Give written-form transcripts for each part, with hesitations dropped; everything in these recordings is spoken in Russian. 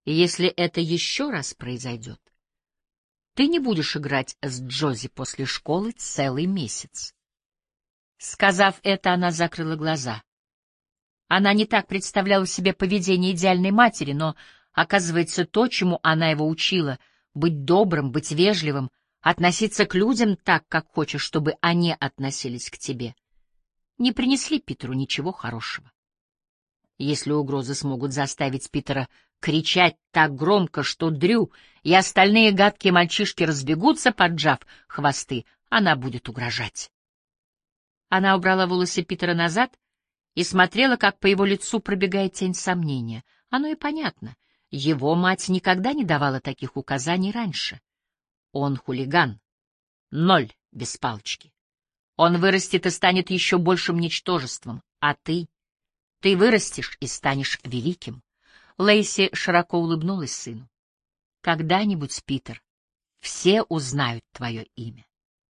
И если это еще раз произойдет, ты не будешь играть с Джози после школы целый месяц. Сказав это, она закрыла глаза. Она не так представляла себе поведение идеальной матери, но, оказывается, то, чему она его учила — быть добрым, быть вежливым, относиться к людям так, как хочешь, чтобы они относились к тебе — не принесли Питеру ничего хорошего. Если угрозы смогут заставить Питера кричать так громко, что Дрю и остальные гадкие мальчишки разбегутся, поджав хвосты, она будет угрожать. Она убрала волосы Питера назад и смотрела, как по его лицу пробегает тень сомнения. Оно и понятно. Его мать никогда не давала таких указаний раньше. Он хулиган. 0 без палочки. Он вырастет и станет еще большим ничтожеством. А ты? Ты вырастешь и станешь великим. Лейси широко улыбнулась сыну. Когда-нибудь, Питер, все узнают твое имя.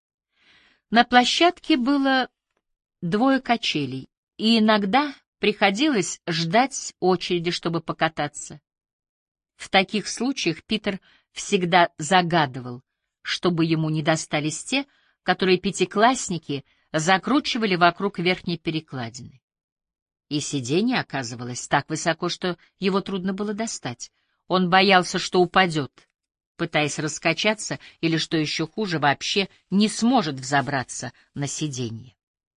На площадке было 2 качелей, и иногда приходилось ждать очереди, чтобы покататься. В таких случаях Питер всегда загадывал, чтобы ему не достались те, которые пятиклассники закручивали вокруг верхней перекладины. И сиденье оказывалось так высоко, что его трудно было достать. Он боялся, что упадет, пытаясь раскачаться, или, что еще хуже, вообще не сможет взобраться на сиденье.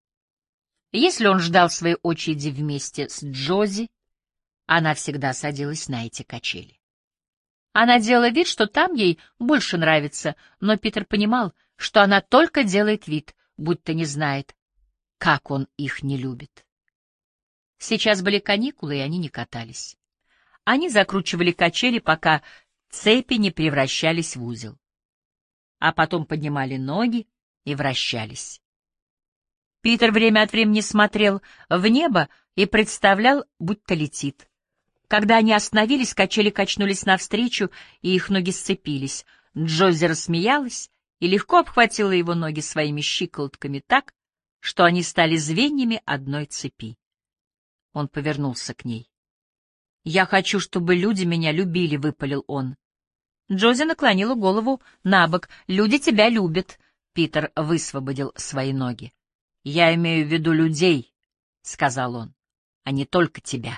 Если он ждал своей очереди вместе с Джози, она всегда садилась на эти качели. Она делала вид, что там ей больше нравится, но Питер понимал, что она только делает вид, будто не знает, как он их не любит. Сейчас были каникулы, и они не катались. Они закручивали качели, пока цепи не превращались в узел. А потом поднимали ноги и вращались. Питер время от времени смотрел в небо и представлял, будто летит. Когда они остановились, качели качнулись навстречу, и их ноги сцепились. Джози рассмеялась и легко обхватила его ноги своими щиколотками так, что они стали звеньями одной цепи. Он повернулся к ней. «Я хочу, чтобы люди меня любили», — выпалил он. Джози наклонила голову набок. «Люди тебя любят», — Питер высвободил свои ноги. «Я имею в виду людей», — сказал он, — «а не только тебя».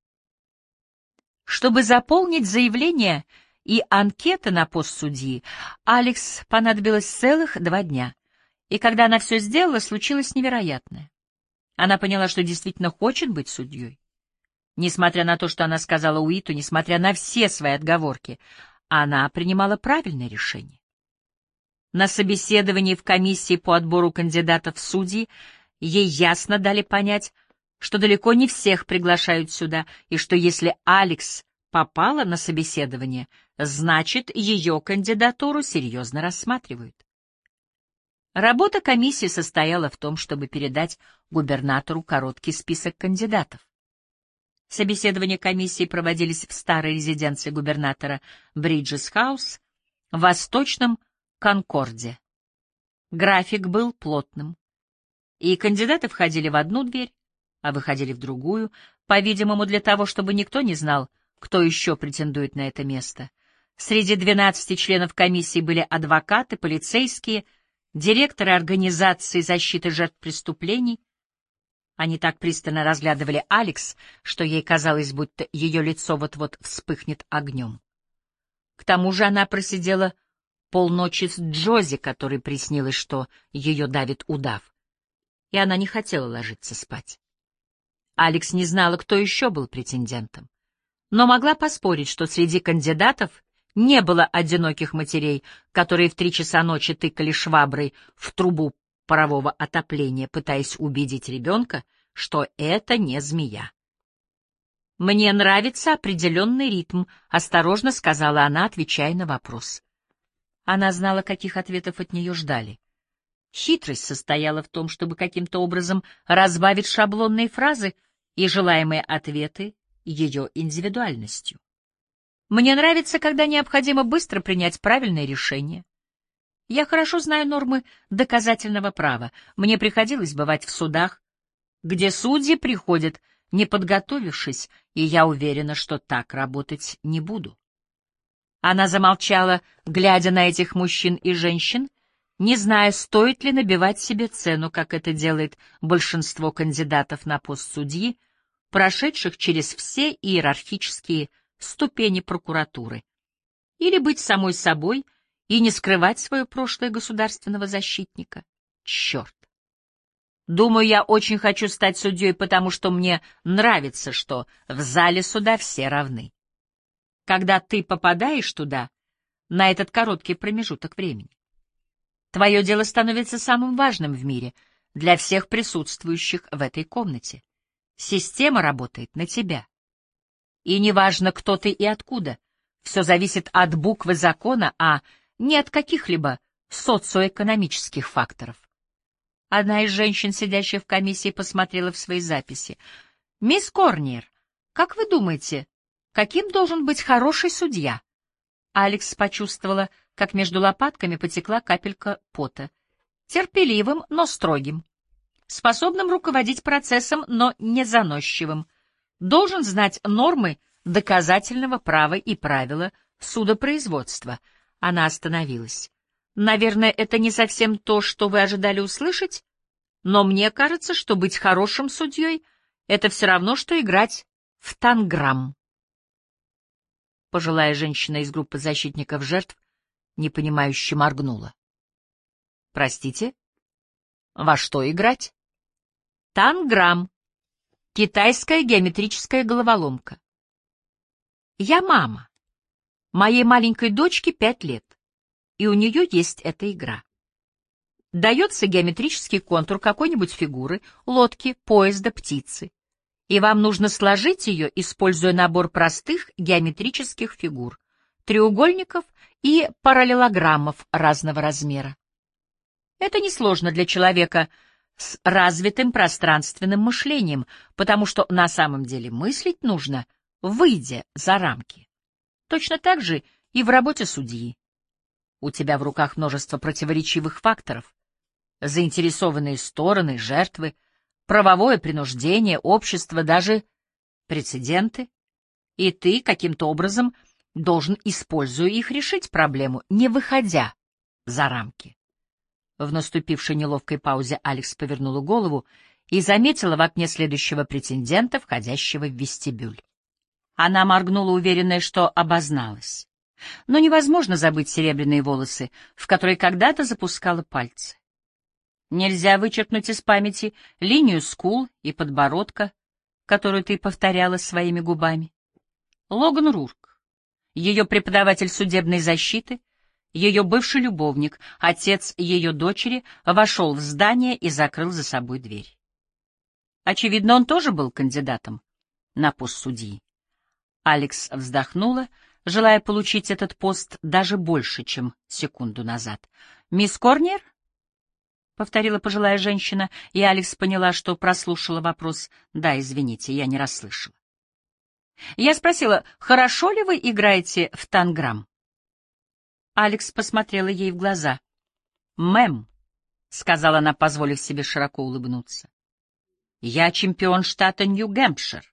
Чтобы заполнить заявление и анкеты на пост судьи, Алекс понадобилось целых 2 дня. И когда она все сделала, случилось невероятное. Она поняла, что действительно хочет быть судьей. Несмотря на то, что она сказала Уиту, несмотря на все свои отговорки, она принимала правильное решение. На собеседовании в комиссии по отбору кандидатов в судьи ей ясно дали понять, что далеко не всех приглашают сюда, и что если Алекс попала на собеседование, значит, ее кандидатуру серьезно рассматривают. Работа комиссии состояла в том, чтобы передать губернатору короткий список кандидатов. Собеседования комиссии проводились в старой резиденции губернатора Бриджес-хаус в Восточном Конкорде. График был плотным, и кандидаты входили в одну дверь, а выходили в другую, по-видимому, для того, чтобы никто не знал, кто еще претендует на это место. Среди 12 членов комиссии были адвокаты, полицейские, директоры организации защиты жертв преступлений. Они так пристально разглядывали Алекс, что ей казалось, будто ее лицо вот-вот вспыхнет огнем. К тому же она просидела полночи с Джози, которой приснилось, что ее давит удав, и она не хотела ложиться спать. Алекс не знала, кто еще был претендентом, но могла поспорить, что среди кандидатов не было одиноких матерей, которые в 3 часа ночи тыкали шваброй в трубу парового отопления, пытаясь убедить ребенка, что это не змея. «Мне нравится определенный ритм», — осторожно сказала она, отвечая на вопрос. Она знала, каких ответов от нее ждали. Хитрость состояла в том, чтобы каким-то образом разбавить шаблонные фразы и желаемые ответы ее индивидуальностью. «Мне нравится, когда необходимо быстро принять правильное решение. Я хорошо знаю нормы доказательного права. Мне приходилось бывать в судах, где судьи приходят, не подготовившись, и я уверена, что так работать не буду. Она замолчала, глядя на этих мужчин и женщин, не зная, стоит ли набивать себе цену, как это делает большинство кандидатов на пост судьи, прошедших через все иерархические ступени прокуратуры, или быть самой собой и не скрывать свое прошлое государственного защитника. Черт! Думаю, я очень хочу стать судьей, потому что мне нравится, что в зале суда все равны. Когда ты попадаешь туда, на этот короткий промежуток времени, твое дело становится самым важным в мире для всех присутствующих в этой комнате. Система работает на тебя. И неважно, кто ты и откуда, все зависит от буквы закона, а не от каких-либо социоэкономических факторов. Одна из женщин, сидящих в комиссии, посмотрела в свои записи. «Мисс Корниер, как вы думаете, каким должен быть хороший судья?» Алекс почувствовала, как между лопатками потекла капелька пота. «Терпеливым, но строгим. Способным руководить процессом, но не заносчивым. Должен знать нормы доказательного права и правила судопроизводства». Она остановилась. «Наверное, это не совсем то, что вы ожидали услышать, но мне кажется, что быть хорошим судьей — это все равно, что играть в танграмм». Пожилая женщина из группы защитников жертв непонимающе моргнула. «Простите? Во что играть?» «Танграмм. Китайская геометрическая головоломка. Я мама. Моей маленькой дочке 5 лет, и у нее есть эта игра. Дается геометрический контур какой-нибудь фигуры, лодки, поезда, птицы, и вам нужно сложить ее, используя набор простых геометрических фигур, треугольников и параллелограммов разного размера. Это несложно для человека с развитым пространственным мышлением, потому что на самом деле мыслить нужно, выйдя за рамки. Точно так же и в работе судьи. У тебя в руках множество противоречивых факторов. Заинтересованные стороны, жертвы, правовое принуждение, общество, даже прецеденты. И ты каким-то образом должен, используя их, решить проблему, не выходя за рамки. В наступившей неловкой паузе Алекс повернула голову и заметила в окне следующего претендента, входящего в вестибюль. Она моргнула, уверенная, что обозналась. Но невозможно забыть серебряные волосы, в которые когда-то запускала пальцы. Нельзя вычеркнуть из памяти линию скул и подбородка, которую ты повторяла своими губами. Логан Рурк, ее преподаватель судебной защиты, ее бывший любовник, отец ее дочери, вошел в здание и закрыл за собой дверь. Очевидно, он тоже был кандидатом на пост судьи. Алекс вздохнула, желая получить этот пост даже больше, чем секунду назад. «Мисс Корниер?» — повторила пожилая женщина, и Алекс поняла, что прослушала вопрос. «Да, извините, я не расслышала». Я спросила, хорошо ли вы играете в танграмм? Алекс посмотрела ей в глаза. «Мэм», — сказала она, позволив себе широко улыбнуться, — «я чемпион штата Нью-Гэмпшир».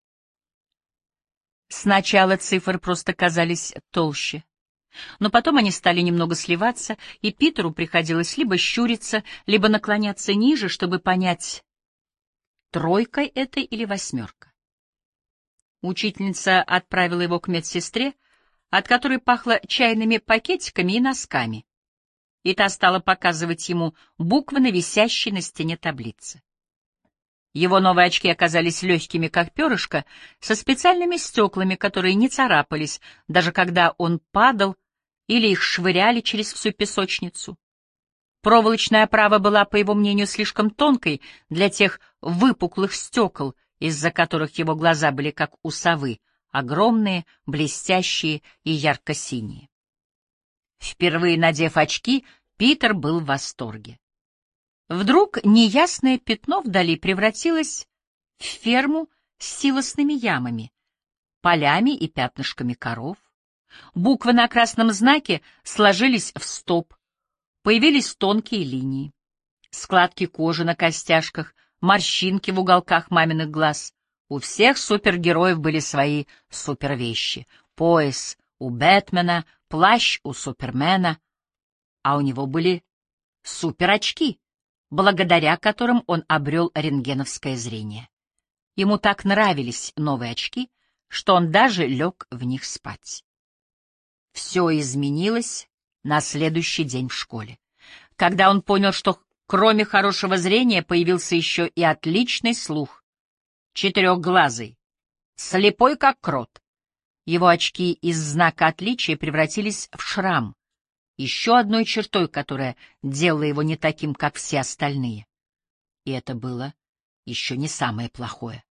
Сначала цифры просто казались толще, но потом они стали немного сливаться, и Питеру приходилось либо щуриться, либо наклоняться ниже, чтобы понять, тройка это или восьмерка. Учительница отправила его к медсестре, от которой пахло чайными пакетиками и носками, и та стала показывать ему буквы на висящей на стене таблице. Его новые очки оказались легкими, как перышко, со специальными стеклами, которые не царапались, даже когда он падал или их швыряли через всю песочницу. Проволочная оправа была, по его мнению, слишком тонкой для тех выпуклых стекол, из-за которых его глаза были как у совы, огромные, блестящие и ярко-синие. Впервые надев очки, Питер был в восторге. Вдруг неясное пятно вдали превратилось в ферму с силосными ямами, полями и пятнышками коров. Буквы на красном знаке сложились в стоп, появились тонкие линии, складки кожи на костяшках, морщинки в уголках маминых глаз. У всех супергероев были свои супервещи: пояс, у Бэтмена, плащ у Супермена, а у него были суперочки, благодаря которым он обрел рентгеновское зрение. Ему так нравились новые очки, что он даже лег в них спать. Все изменилось на следующий день в школе, когда он понял, что кроме хорошего зрения появился еще и отличный слух. Четырехглазый, слепой как крот. Его очки из знака отличия превратились в шрам, еще одной чертой, которая делала его не таким, как все остальные. И это было еще не самое плохое.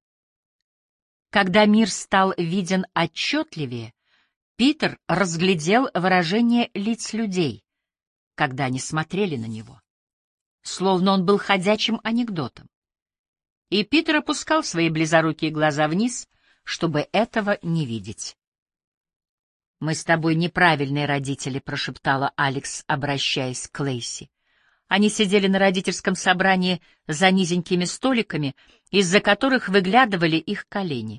Когда мир стал виден отчетливее, Питер разглядел выражение лиц людей, когда они смотрели на него, словно он был ходячим анекдотом. И Питер опускал свои близорукие глаза вниз, чтобы этого не видеть. «Мы с тобой неправильные родители», — прошептала Алекс, обращаясь к Лейси. Они сидели на родительском собрании за низенькими столиками, из-за которых выглядывали их колени.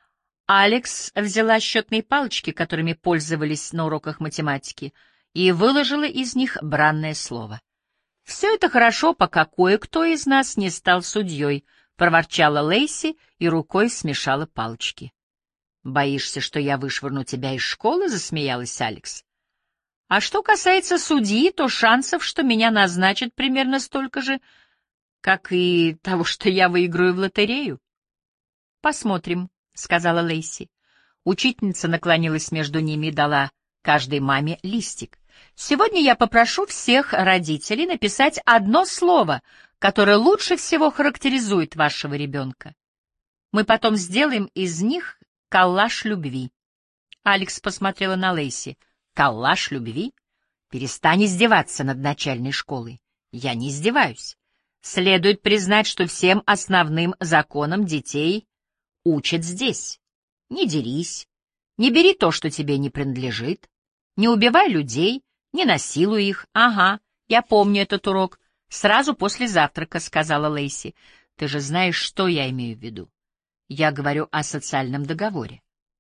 Алекс взяла счетные палочки, которыми пользовались на уроках математики, и выложила из них бранное слово. «Все это хорошо, пока кое-кто из нас не стал судьей», — проворчала Лейси и рукой смешала палочки. «Боишься, что я вышвырну тебя из школы?» — засмеялась Алекс. «А что касается судьи, то шансов, что меня назначат, примерно столько же, как и того, что я выиграю в лотерею». «Посмотрим», — сказала Лейси. Учительница наклонилась между ними и дала каждой маме листик. «Сегодня я попрошу всех родителей написать одно слово, которое лучше всего характеризует вашего ребенка. Мы потом сделаем из них коллаж любви». Алекс посмотрела на Лейси. «Коллаж любви? Перестань издеваться над начальной школой». «Я не издеваюсь. Следует признать, что всем основным законам детей учат здесь. Не дерись, не бери то, что тебе не принадлежит, не убивай людей, не насилуй их». «Ага, я помню этот урок. Сразу после завтрака», — сказала Лейси. «Ты же знаешь, что я имею в виду. Я говорю о социальном договоре.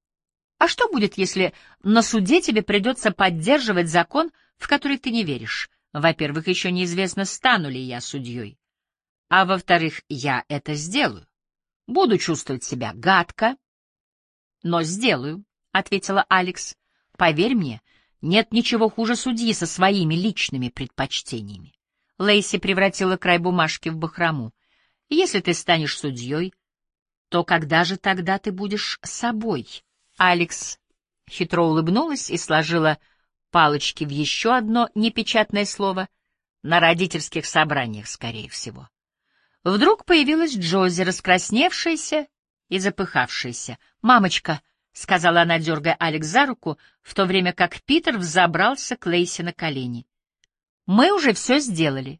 А что будет, если на суде тебе придется поддерживать закон, в который ты не веришь? Во-первых, еще неизвестно, стану ли я судьей. А во-вторых, я это сделаю. Буду чувствовать себя гадко, но сделаю», — ответила Алекс. «Поверь мне, нет ничего хуже судьи со своими личными предпочтениями». Лейси превратила край бумажки в бахрому. «Если ты станешь судьей, то когда же тогда ты будешь собой?» Алекс хитро улыбнулась и сложила палочки в еще одно непечатное слово. «На родительских собраниях, скорее всего». Вдруг появилась Джози, раскрасневшаяся и запыхавшаяся. «Мамочка», — сказала она, дергая Алекс за руку, в то время как Питер взобрался к Лейси на колени. «Мы уже все сделали».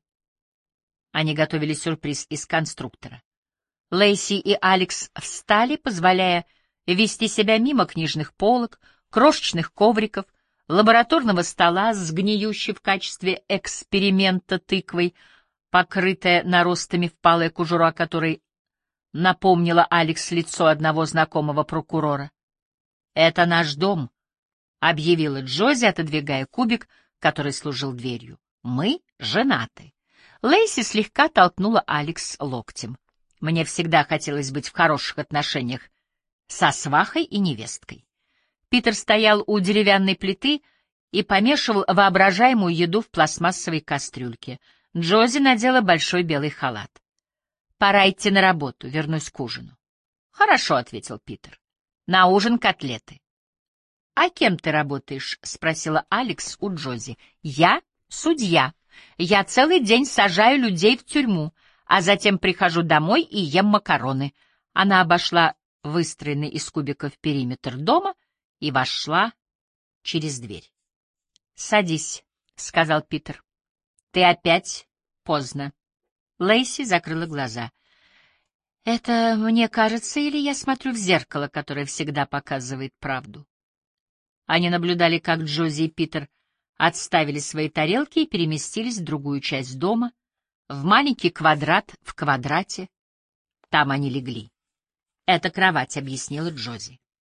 Они готовили сюрприз из конструктора. Лейси и Алекс встали, позволяя вести себя мимо книжных полок, крошечных ковриков, лабораторного стола с гниющей в качестве эксперимента тыквой, покрытая наростами впалая кожура, которой напомнила Алекс лицо одного знакомого прокурора. «Это наш дом», — объявила Джози, отодвигая кубик, который служил дверью. «Мы женаты». Лейси слегка толкнула Алекс локтем. «Мне всегда хотелось быть в хороших отношениях со свахой и невесткой». Питер стоял у деревянной плиты и помешивал воображаемую еду в пластмассовой кастрюльке. Джози надела большой белый халат. «Пора идти на работу, вернусь к ужину». «Хорошо», — ответил Питер. «На ужин котлеты». «А кем ты работаешь?» — спросила Алекс у Джози. «Я судья. Я целый день сажаю людей в тюрьму, а затем прихожу домой и ем макароны». Она обошла выстроенный из кубиков периметр дома и вошла через дверь. «Садись», — сказал Питер. «Ты опять поздно». Лейси закрыла глаза. «Это мне кажется, или я смотрю в зеркало, которое всегда показывает правду?» Они наблюдали, как Джози и Питер отставили свои тарелки и переместились в другую часть дома, в маленький квадрат в квадрате. Там они легли. «Это кровать», — объяснила Джози.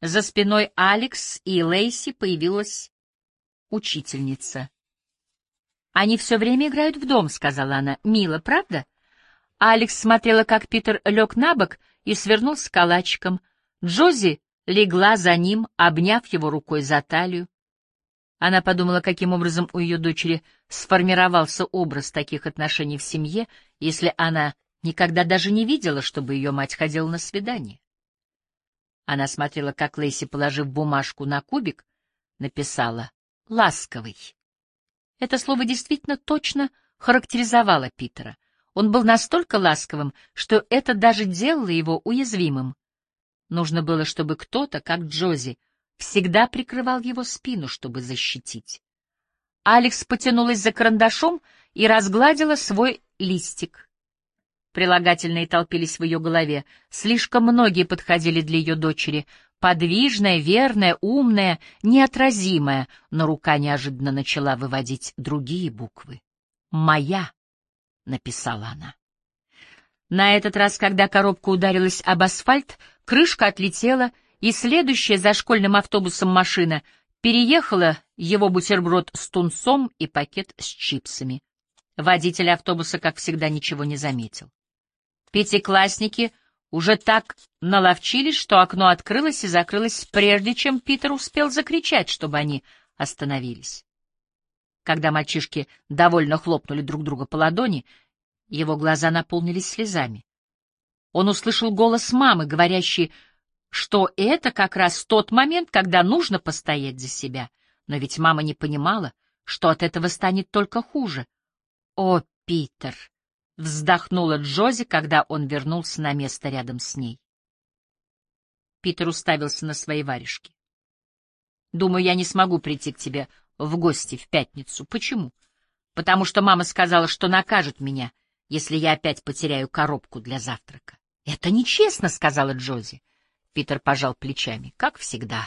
За спиной Алекс и Лейси появилась учительница. «Они все время играют в дом», — сказала она. «Мило, правда?» Алекс смотрела, как Питер лег на бок и свернулся калачиком. Джози легла за ним, обняв его рукой за талию. Она подумала, каким образом у ее дочери сформировался образ таких отношений в семье, если она никогда даже не видела, чтобы ее мать ходила на свидание. Она смотрела, как Лейси, положив бумажку на кубик, написала «ласковый». Это слово действительно точно характеризовало Питера. Он был настолько ласковым, что это даже делало его уязвимым. Нужно было, чтобы кто-то, как Джози, всегда прикрывал его спину, чтобы защитить. Алекс потянулась за карандашом и разгладила свой листик. Прилагательные толпились в ее голове. Слишком многие подходили для ее дочери. Подвижная, верная, умная, неотразимая, но рука неожиданно начала выводить другие буквы. «Моя», — написала она. На этот раз, когда коробка ударилась об асфальт, крышка отлетела, и следующая за школьным автобусом машина переехала его бутерброд с тунцом и пакет с чипсами. Водитель автобуса, как всегда, ничего не заметил. Пятиклассники уже так наловчились, что окно открылось и закрылось, прежде чем Питер успел закричать, чтобы они остановились. Когда мальчишки довольно хлопнули друг друга по ладони, его глаза наполнились слезами. Он услышал голос мамы, говорящей, что это как раз тот момент, когда нужно постоять за себя. Но ведь мама не понимала, что от этого станет только хуже. «О, Питер!» — вздохнула Джози, когда он вернулся на место рядом с ней. Питер уставился на свои варежки. «Думаю, я не смогу прийти к тебе в гости в пятницу. Почему? Потому что мама сказала, что накажет меня, если я опять потеряю коробку для завтрака». «Это нечестно», — сказала Джози. Питер пожал плечами, как всегда.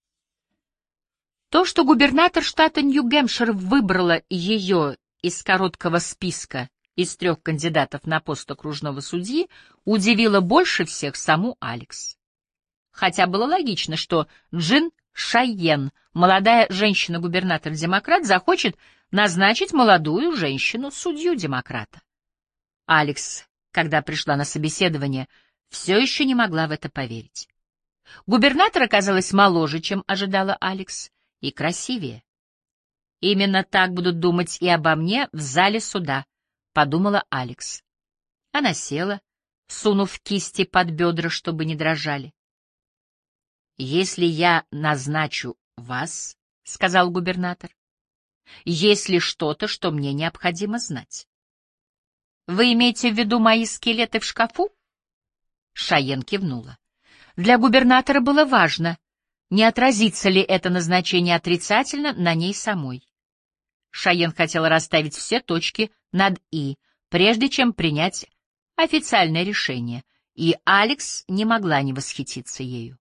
То, что губернатор штата Нью-Гэмпшир выбрала ее из короткого списка из 3 кандидатов на пост окружного судьи, удивило больше всех саму Алекс. Хотя было логично, что Джин Шайен, молодая женщина-губернатор-демократ, захочет назначить молодую женщину-судью-демократа. Алекс, когда пришла на собеседование, все еще не могла в это поверить. Губернатор оказалась моложе, чем ожидала Алекс, и красивее. «Именно так будут думать и обо мне в зале суда», — подумала Алекс. Она села, сунув кисти под бедра, чтобы не дрожали. «Если я назначу вас, — сказал губернатор, — есть ли что-то, что мне необходимо знать?» «Вы имеете в виду мои скелеты в шкафу?» Шайен кивнула. Для губернатора было важно, не отразится ли это назначение отрицательно на ней самой. Шайен хотела расставить все точки над «и», прежде чем принять официальное решение, и Алекс не могла не восхититься ею.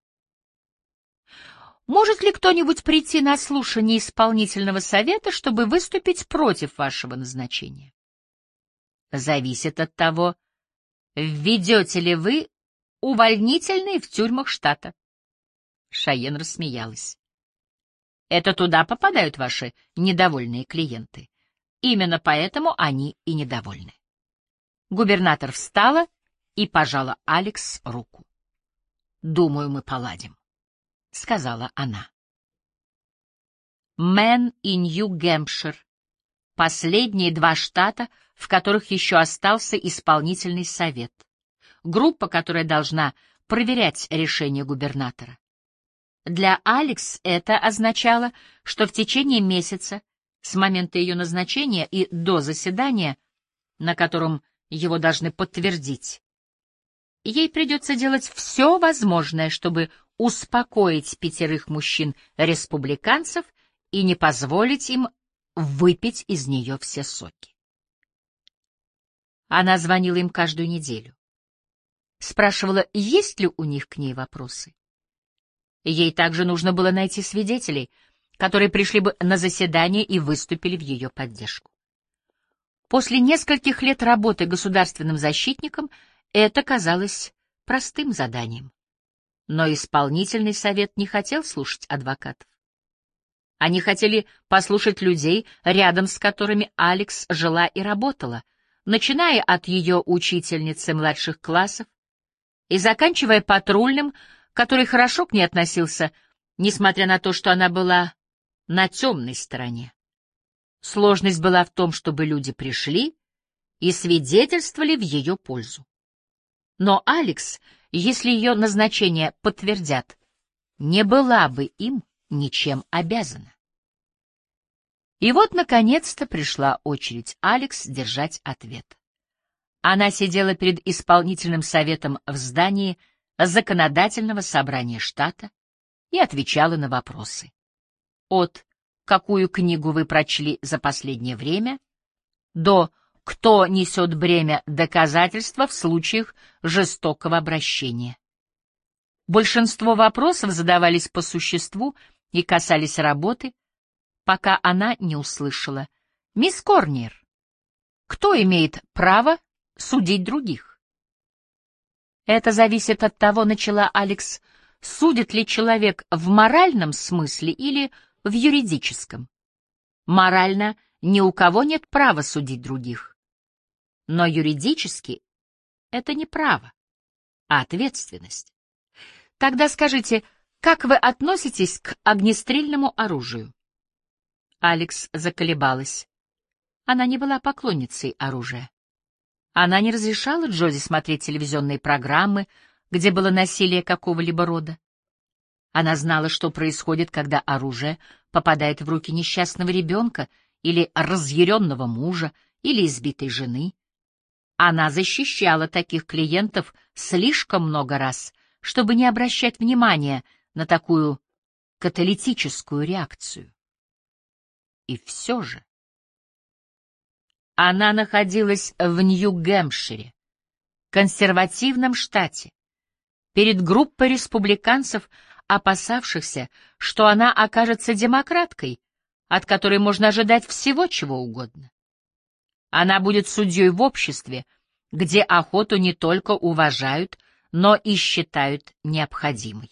«Может ли кто-нибудь прийти на слушание исполнительного совета, чтобы выступить против вашего назначения?» «Зависит от того, введете ли вы увольнительные в тюрьмах штата». Шайен рассмеялась. «Это туда попадают ваши недовольные клиенты. Именно поэтому они и недовольны». Губернатор встала и пожала Алекс руку. «Думаю, мы поладим», — сказала она. Мэн и Нью-Гэмпшир — последние 2 штата, в которых еще остался исполнительный совет. Группа, которая должна проверять решение губернатора. Для Алекс это означало, что в течение месяца, с момента ее назначения и до заседания, на котором его должны подтвердить, ей придется делать все возможное, чтобы успокоить 5 мужчин-республиканцев и не позволить им выпить из нее все соки. Она звонила им каждую неделю. Спрашивала, есть ли у них к ней вопросы. Ей также нужно было найти свидетелей, которые пришли бы на заседание и выступили в ее поддержку. После нескольких лет работы государственным защитником это казалось простым заданием. Но исполнительный совет не хотел слушать адвокатов. Они хотели послушать людей, рядом с которыми Алекс жила и работала, начиная от ее учительницы младших классов и заканчивая патрульным, который хорошо к ней относился, несмотря на то, что она была на темной стороне. Сложность была в том, чтобы люди пришли и свидетельствовали в ее пользу. Но Алекс, если ее назначение подтвердят, не была бы им ничем обязана. И вот, наконец-то, пришла очередь Алекс держать ответ. Она сидела перед исполнительным советом в здании законодательного собрания штата и отвечала на вопросы. От «Какую книгу вы прочли за последнее время?» до «Кто несет бремя доказательства в случаях жестокого обращения?». Большинство вопросов задавались по существу и касались работы, пока она не услышала: «Мисс Корнер, кто имеет право судить других?» «Это зависит от того, — начала Алекс, — судит ли человек в моральном смысле или в юридическом. Морально ни у кого нет права судить других. Но юридически это не право, а ответственность. Тогда скажите, как вы относитесь к огнестрельному оружию?» Алекс заколебалась. Она не была поклонницей оружия. Она не разрешала Джози смотреть телевизионные программы, где было насилие какого-либо рода. Она знала, что происходит, когда оружие попадает в руки несчастного ребенка или разъяренного мужа или избитой жены. Она защищала таких клиентов слишком много раз, чтобы не обращать внимания на такую каталитическую реакцию. И все же она находилась в Нью-Гэмпшире, консервативном штате, перед группой республиканцев, опасавшихся, что она окажется демократкой, от которой можно ожидать всего, чего угодно. Она будет судьей в обществе, где охоту не только уважают, но и считают необходимой.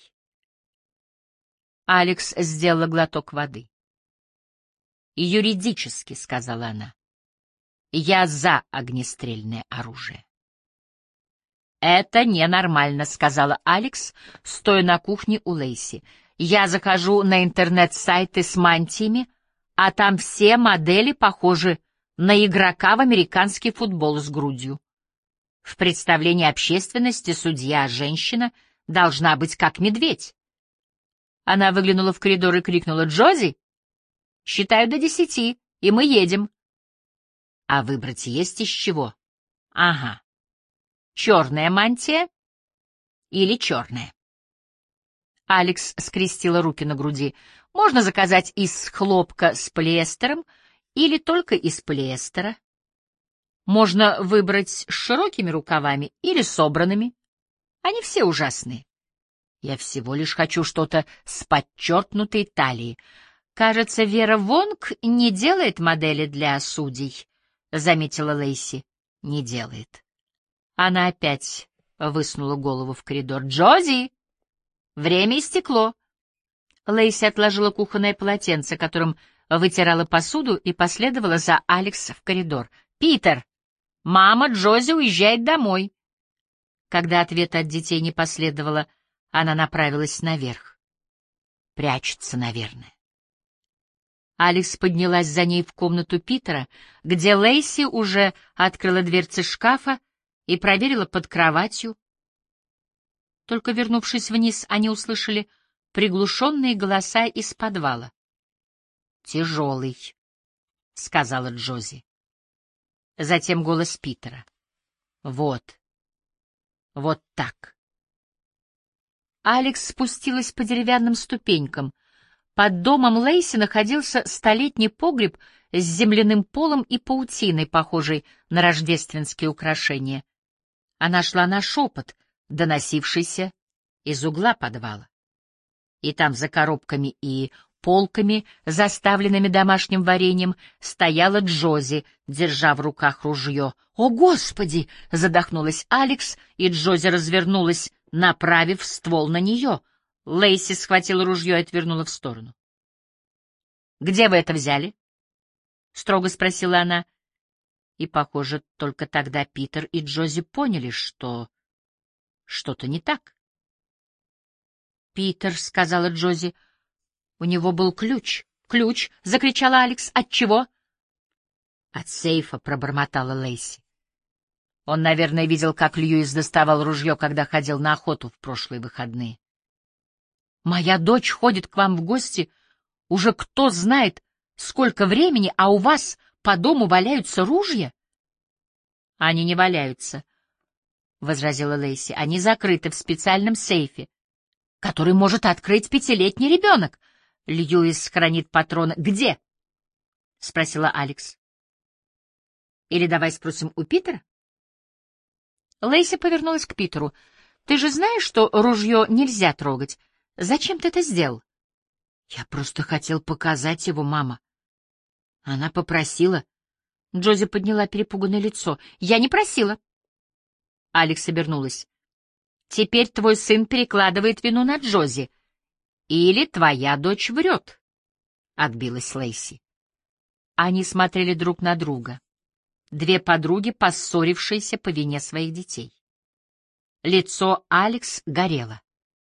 Алекс сделала глоток воды. «Юридически, — сказала она, — я за огнестрельное оружие». «Это ненормально, — сказала Алекс, стоя на кухне у Лейси. Я захожу на интернет-сайты с мантиями, а там все модели похожи на игрока в американский футбол с грудью. В представлении общественности судья-женщина должна быть как медведь». Она выглянула в коридор и крикнула: «Джози, считаю до 10, и мы едем». «А выбрать есть из чего?» «Ага. Черная мантия или черная?» Алекс скрестила руки на груди. «Можно заказать из хлопка с полиэстером или только из полиэстера. Можно выбрать с широкими рукавами или собранными. Они все ужасные. Я всего лишь хочу что-то с подчеркнутой талией. Кажется, Вера Вонг не делает модели для судей», — заметила Лейси. «Не делает». Она опять высунула голову в коридор. «Джози! Время истекло!» Лейси отложила кухонное полотенце, которым вытирала посуду, и последовала за Алекс в коридор. «Питер! Мама Джози уезжает домой!» Когда ответа от детей не последовало, она направилась наверх. Прячется, наверное. Алекс поднялась за ней в комнату Питера, где Лейси уже открыла дверцы шкафа и проверила под кроватью. Только вернувшись вниз, они услышали приглушенные голоса из подвала. «Тяжелый», — сказала Джози. Затем голос Питера. «Вот так». Алекс спустилась по деревянным ступенькам. Под домом Лейси находился столетний погреб с земляным полом и паутиной, похожей на рождественские украшения. Она шла на шепот, доносившийся из угла подвала. И там за коробками и полками, заставленными домашним вареньем, стояла Джози, держа в руках ружье. «О, Господи!» — задохнулась Алекс, и Джози развернулась направив ствол на нее. Лейси схватила ружье и отвернула в сторону. «Где вы это взяли?» — строго спросила она. И, похоже, только тогда Питер и Джози поняли, что что-то не так. «Питер», — сказала Джози, — «у него был ключ». «Ключ!» — закричала Алекс. «От чего?» «От сейфа», — пробормотала Лейси. Он, наверное, видел, как Льюис доставал ружье, когда ходил на охоту в прошлые выходные. «Моя дочь ходит к вам в гости уже кто знает сколько времени, а у вас по дому валяются ружья?» «Они не валяются», — возразила Лейси. «Они закрыты в специальном сейфе, который может открыть 5-летний ребенок. Льюис хранит патроны». «Где?» — спросила Алекс. «Или давай спросим у Питера?» Лейси повернулась к Питеру. «Ты же знаешь, что ружье нельзя трогать? Зачем ты это сделал?» «Я просто хотел показать его, мама. Она попросила». Джози подняла перепуганное лицо. «Я не просила». Алекс обернулась. «Теперь твой сын перекладывает вину на Джози. Или твоя дочь врет», — отбилась Лейси. Они смотрели друг на друга. Две подруги, поссорившиеся по вине своих детей. Лицо Алекс горело.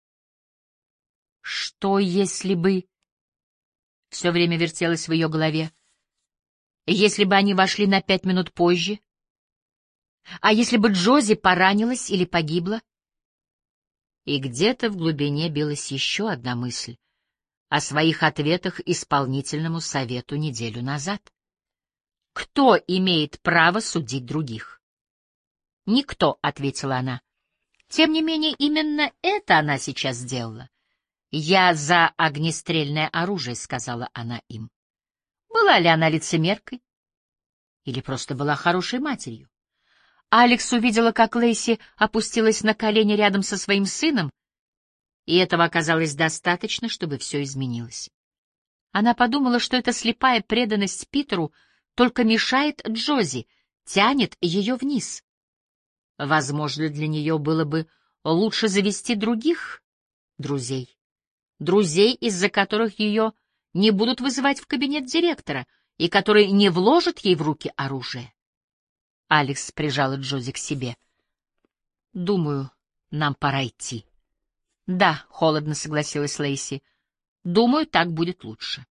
«Что, если бы...» Все время вертелось в ее голове. «Если бы они вошли на 5 минут позже? А если бы Джози поранилась или погибла?» И где-то в глубине билась еще одна мысль о своих ответах исполнительному совету неделю назад. «Кто имеет право судить других?» «Никто», — ответила она. Тем не менее, именно это она сейчас сделала. «Я за огнестрельное оружие», — сказала она им. Была ли она лицемеркой? Или просто была хорошей матерью? Алекс увидела, как Лейси опустилась на колени рядом со своим сыном, и этого оказалось достаточно, чтобы все изменилось. Она подумала, что эта слепая преданность Питеру только мешает Джози, тянет ее вниз. Возможно, для нее было бы лучше завести других друзей. Друзей, из-за которых ее не будут вызывать в кабинет директора и которые не вложат ей в руки оружие. Алекс прижала Джози к себе. «Думаю, нам пора идти». «Да», — холодно согласилась Лейси. «Думаю, так будет лучше».